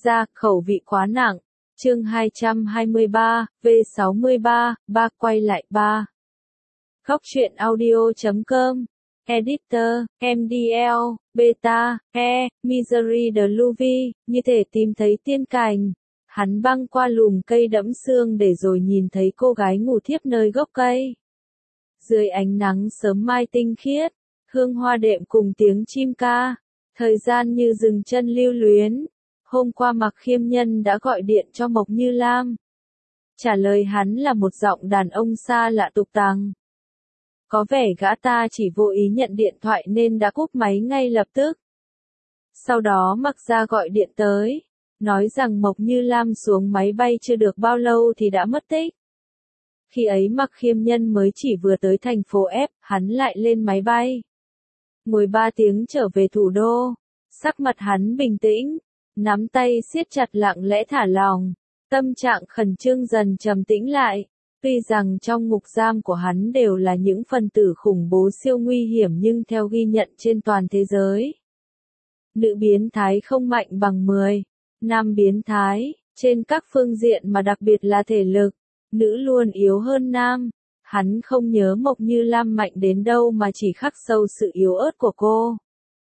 ra, khẩu vị quá nặng. Chương 223, V63, ba quay lại ba. Góc truyện audio.com. Editor, MDL, Beta, Misery the Louis, như thể tìm thấy tiên cảnh. Hắn băng qua lùm cây đẫm sương để rồi nhìn thấy cô gái ngủ thiếp nơi gốc cây. Dưới ánh nắng sớm mai tinh khiết, hương hoa đệm cùng tiếng chim ca, thời gian như dừng chân lưu luyến. Hôm qua Mạc Khiêm Nhân đã gọi điện cho Mộc Như Lam. Trả lời hắn là một giọng đàn ông xa lạ tục tằng. Có vẻ gã ta chỉ vô ý nhận điện thoại nên đã cúp máy ngay lập tức. Sau đó Mạc Gia gọi điện tới, nói rằng Mộc Như Lam xuống máy bay chưa được bao lâu thì đã mất tích. Khi ấy Mạc Khiêm Nhân mới chỉ vừa tới thành phố F, hắn lại lên máy bay. Ngồi 3 tiếng trở về thủ đô, sắc mặt hắn bình tĩnh, nắm tay siết chặt lặng lẽ thả lòng, tâm trạng khẩn trương dần trầm tĩnh lại. Tuy rằng trong ngục giam của hắn đều là những phần tử khủng bố siêu nguy hiểm nhưng theo ghi nhận trên toàn thế giới, nữ biến thái không mạnh bằng 10 nam biến thái, trên các phương diện mà đặc biệt là thể lực, nữ luôn yếu hơn nam. Hắn không nhớ Mộc Như Lam mạnh đến đâu mà chỉ khắc sâu sự yếu ớt của cô.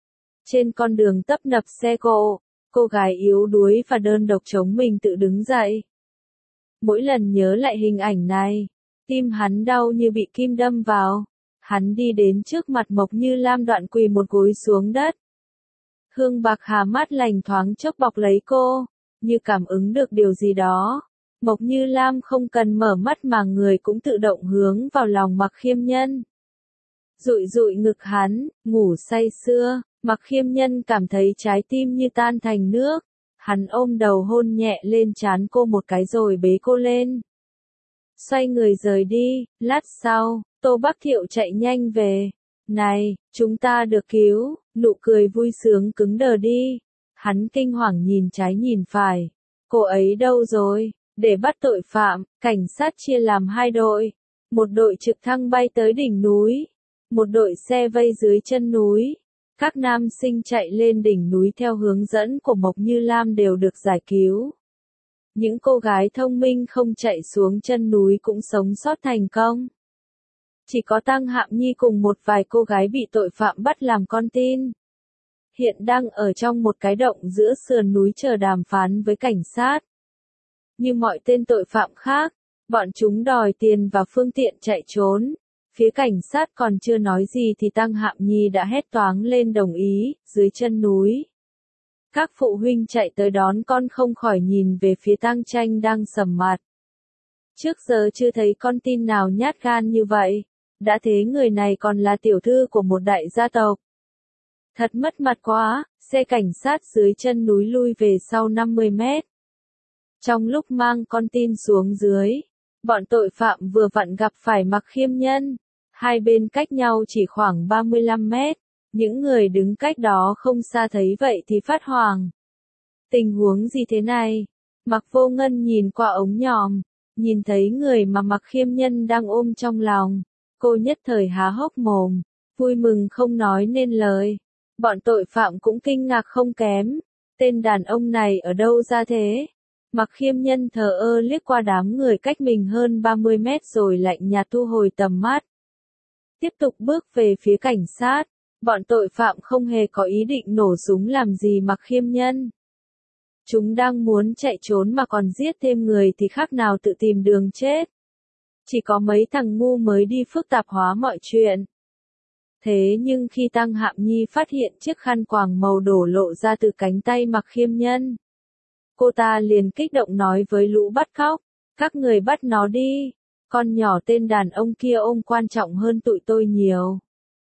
Trên con đường tấp nập xe cộ, cô gái yếu đuối và đơn độc chống mình tự đứng dậy. Mỗi lần nhớ lại hình ảnh này, tim hắn đau như bị kim đâm vào. Hắn đi đến trước mặt Mộc Như Lam đoạn quỳ một gối xuống đất. Hương bạc hà mát lành thoáng chốc bọc lấy cô, như cảm ứng được điều gì đó. Mộc Như Lam không cần mở mắt mà người cũng tự động hướng vào lòng Mạc Khiêm Nhân. Dụi dụi ngực hắn, ngủ say sưa, Mạc Khiêm Nhân cảm thấy trái tim như tan thành nước. Hắn ôm đầu hôn nhẹ lên trán cô một cái rồi bế cô lên. Xoay người rời đi, lát sau, Tô Bắc Thiệu chạy nhanh về. Này, chúng ta được cứu, nụ cười vui sướng cứng đờ đi. Hắn kinh hoàng nhìn trái nhìn phải. Cô ấy đâu rồi? Để bắt tội phạm, cảnh sát chia làm 2 đội. Một đội trực thăng bay tới đỉnh núi. Một đội xe vây dưới chân núi. Các nam sinh chạy lên đỉnh núi theo hướng dẫn của Mộc Như Lam đều được giải cứu. Những cô gái thông minh không chạy xuống chân núi cũng sống sót thành công. Chỉ có Tăng Hạm Nhi cùng một vài cô gái bị tội phạm bắt làm con tin. Hiện đang ở trong một cái động giữa sườn núi chờ đàm phán với cảnh sát. Như mọi tên tội phạm khác, bọn chúng đòi tiền và phương tiện chạy trốn. Phía cảnh sát còn chưa nói gì thì Tăng Hạm Nhi đã hét toáng lên đồng ý, dưới chân núi. Các phụ huynh chạy tới đón con không khỏi nhìn về phía Tăng Tranh đang sầm mặt. Trước giờ chưa thấy con tin nào nhát gan như vậy, đã thế người này còn là tiểu thư của một đại gia tộc. Thật mất mặt quá, xe cảnh sát dưới chân núi lui về sau 50 mét. Trong lúc mang con tin xuống dưới, bọn tội phạm vừa vặn gặp phải Mạc Khiêm Nhân. Hai bên cách nhau chỉ khoảng 35 mét. Những người đứng cách đó không xa thấy vậy thì phát hoảng. Tình huống gì thế này? Mạc Vô Ngân nhìn qua ống nhòm, nhìn thấy người mà Mạc Khiêm Nhân đang ôm trong lòng. Cô nhất thời há hốc mồm, vui mừng không nói nên lời. Bọn tội phạm cũng kinh ngạc không kém. Tên đàn ông này ở đâu ra thế? Mạc Khiêm Nhân thờ ơ liếc qua đám người cách mình hơn 30 mét rồi lạnh nhạt thu hồi tầm mắt. Tiếp tục bước về phía cảnh sát. Bọn tội phạm không hề có ý định nổ súng làm gì Mạc Khiêm Nhân. Chúng đang muốn chạy trốn mà còn giết thêm người thì khác nào tự tìm đường chết. Chỉ có mấy thằng ngu mới đi phức tạp hóa mọi chuyện. Thế nhưng khi Tăng Hạm Nhi phát hiện chiếc khăn quàng màu đổ lộ ra từ cánh tay Mạc Khiêm Nhân, cô ta liền kích động nói với lũ bắt cóc, các người bắt nó đi, con nhỏ tên đàn ông kia ôm quan trọng hơn tụi tôi nhiều.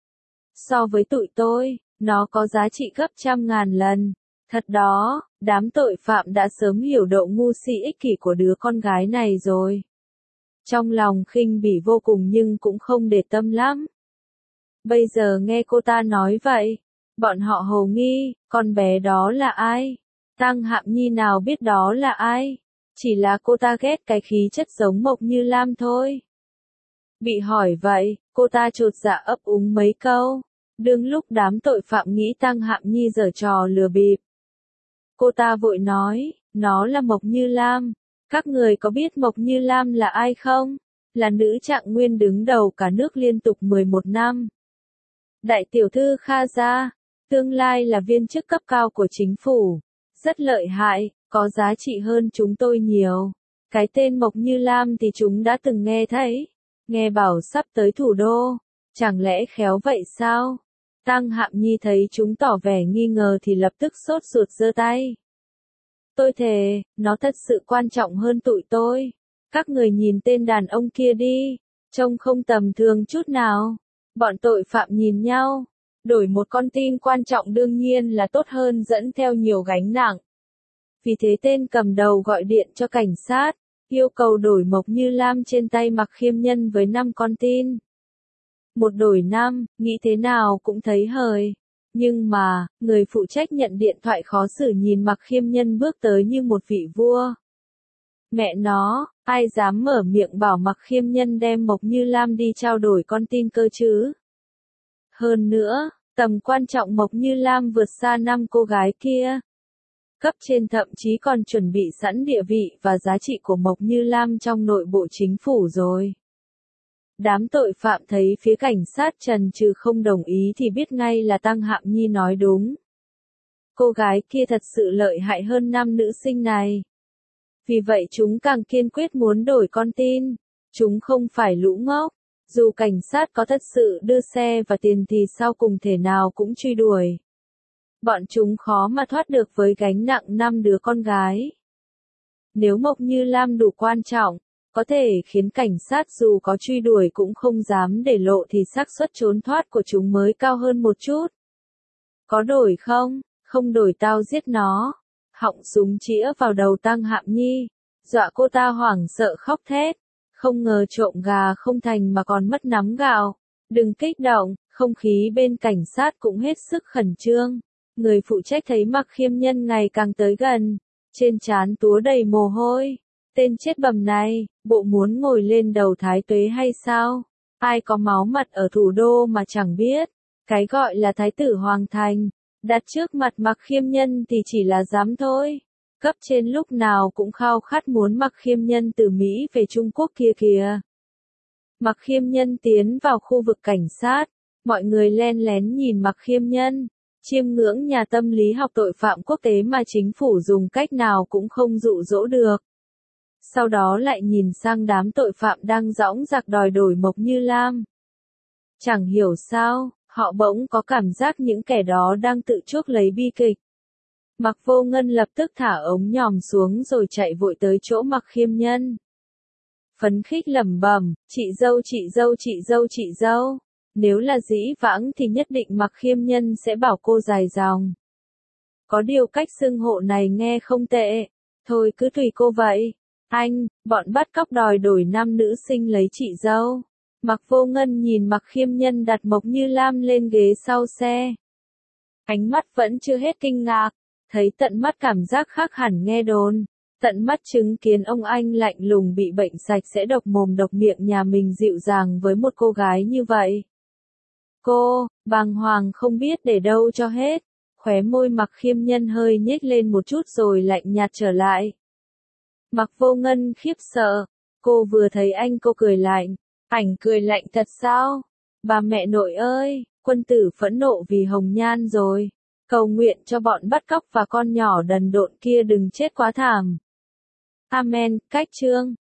So với tụi tôi, nó có giá trị gấp 100.000 lần. Thật đó, đám tội phạm đã sớm hiểu độ ngu si ích kỷ của đứa con gái này rồi. Trong lòng khinh bỉ vô cùng nhưng cũng không để tâm lắm. Bây giờ nghe cô ta nói vậy, bọn họ hồ nghi, con bé đó là ai? Tăng Hạm Nhi nào biết đó là ai? Chỉ là cô ta ghét cái khí chất giống Mộc Như Lam thôi. Bị hỏi vậy, cô ta chột dạ ấp úng mấy câu. Đương lúc đám tội phạm nghĩ Tăng Hạm Nhi giở trò lừa bịp. Cô ta vội nói, Nó là Mộc Như Lam. Các người có biết Mộc Như Lam là ai không? Là nữ trạng nguyên đứng đầu cả nước liên tục 11 năm. Đại tiểu thư Kha gia, tương lai là viên chức cấp cao của chính phủ. Rất lợi hại, có giá trị hơn chúng tôi nhiều. Cái tên Mộc Như Lam thì chúng đã từng nghe thấy. Nghe bảo sắp tới thủ đô. Chẳng lẽ khéo vậy sao? Tăng Hạm Nhi thấy chúng tỏ vẻ nghi ngờ thì lập tức sốt ruột giơ tay. Tôi thề, nó thật sự quan trọng hơn tụi tôi. Các người nhìn tên đàn ông kia đi, trông không tầm thường chút nào. Bọn tội phạm nhìn nhau, đổi một con tin quan trọng đương nhiên là tốt hơn dẫn theo nhiều gánh nặng. Vì thế tên cầm đầu gọi điện cho cảnh sát, yêu cầu đổi Mộc Như Lam trên tay Mạc Khiêm Nhân với 5 con tin. Một đổi 5, nghĩ thế nào cũng thấy hời. Nhưng mà, người phụ trách nhận điện thoại khó xử nhìn Mạc Khiêm Nhân bước tới như một vị vua. Mẹ nó, ai dám mở miệng bảo Mạc Khiêm Nhân đem Mộc Như Lam đi trao đổi con tin cơ chứ? Hơn nữa, tầm quan trọng Mộc Như Lam vượt xa 5 cô gái kia. Cấp trên thậm chí còn chuẩn bị sẵn địa vị và giá trị của Mộc Như Lam trong nội bộ chính phủ rồi. Đám tội phạm thấy phía cảnh sát trần trừ không đồng ý thì biết ngay là Tăng Hạm Nhi nói đúng. Cô gái kia thật sự lợi hại hơn 5 nữ sinh này. Vì vậy chúng càng kiên quyết muốn đổi con tin. Chúng không phải lũ ngốc. Dù cảnh sát có thật sự đưa xe và tiền thì sau cùng thể nào cũng truy đuổi. Bọn chúng khó mà thoát được với gánh nặng 5 đứa con gái. Nếu Mộc Như Lam đủ quan trọng, có thể khiến cảnh sát dù có truy đuổi cũng không dám để lộ thì xác suất trốn thoát của chúng mới cao hơn một chút. Có đổi không? Không đổi tao giết nó. Họng súng chĩa vào đầu Tăng Hạm Nhi, dọa cô ta hoảng sợ khóc thét. Không ngờ trộm gà không thành mà còn mất nắm gạo. Đừng kích động, không khí bên cảnh sát cũng hết sức khẩn trương. Người phụ trách thấy Mạc Khiêm Nhân ngày càng tới gần, trên trán túa đầy mồ hôi. Tên chết bầm này, bộ muốn ngồi lên đầu thái tuế hay sao? Ai có máu mặt ở thủ đô mà chẳng biết. Cái gọi là thái tử Hoàng Thành, đặt trước mặt Mạc Khiêm Nhân thì chỉ là dám thôi. Cấp trên lúc nào cũng khao khát muốn Mạc Khiêm Nhân từ Mỹ về Trung Quốc kia kìa. Mạc Khiêm Nhân tiến vào khu vực cảnh sát, mọi người len lén nhìn Mạc Khiêm Nhân, chiêm ngưỡng nhà tâm lý học tội phạm quốc tế mà chính phủ dùng cách nào cũng không dụ dỗ được. Sau đó lại nhìn sang đám tội phạm đang dõng dạc đòi đổi Mộc Như Lam. Chẳng hiểu sao, họ bỗng có cảm giác những kẻ đó đang tự chuốc lấy bi kịch. Mạc Vô Ngân lập tức thả ống nhòm xuống rồi chạy vội tới chỗ Mạc Khiêm Nhân. Phấn khích lẩm bẩm, chị dâu chị dâu chị dâu chị dâu. Nếu là dĩ vãng thì nhất định Mạc Khiêm Nhân sẽ bảo cô dài dòng. Có điều cách xưng hộ này nghe không tệ. Thôi cứ tùy cô vậy. Anh, bọn bắt cóc đòi đổi 5 nữ sinh lấy chị dâu. Mạc Vô Ngân nhìn Mạc Khiêm Nhân đặt Mộc Như Lam lên ghế sau xe. Ánh mắt vẫn chưa hết kinh ngạc. Thấy tận mắt cảm giác khác hẳn nghe đồn. Tận mắt chứng kiến ông anh lạnh lùng bị bệnh sạch sẽ độc mồm độc miệng nhà mình dịu dàng với một cô gái như vậy. Cô, bàng hoàng không biết để đâu cho hết. Khóe môi Mạc Khiêm Nhân hơi nhếch lên một chút rồi lạnh nhạt trở lại. Mạc Vô Ngân khiếp sợ. Cô vừa thấy anh cô cười lạnh. Ảnh cười lạnh thật sao? Bà mẹ nội ơi, quân tử phẫn nộ vì Hồng Nhan rồi. Cầu nguyện cho bọn bắt cóc và con nhỏ đần độn kia đừng chết quá thảm. Amen, cách chương.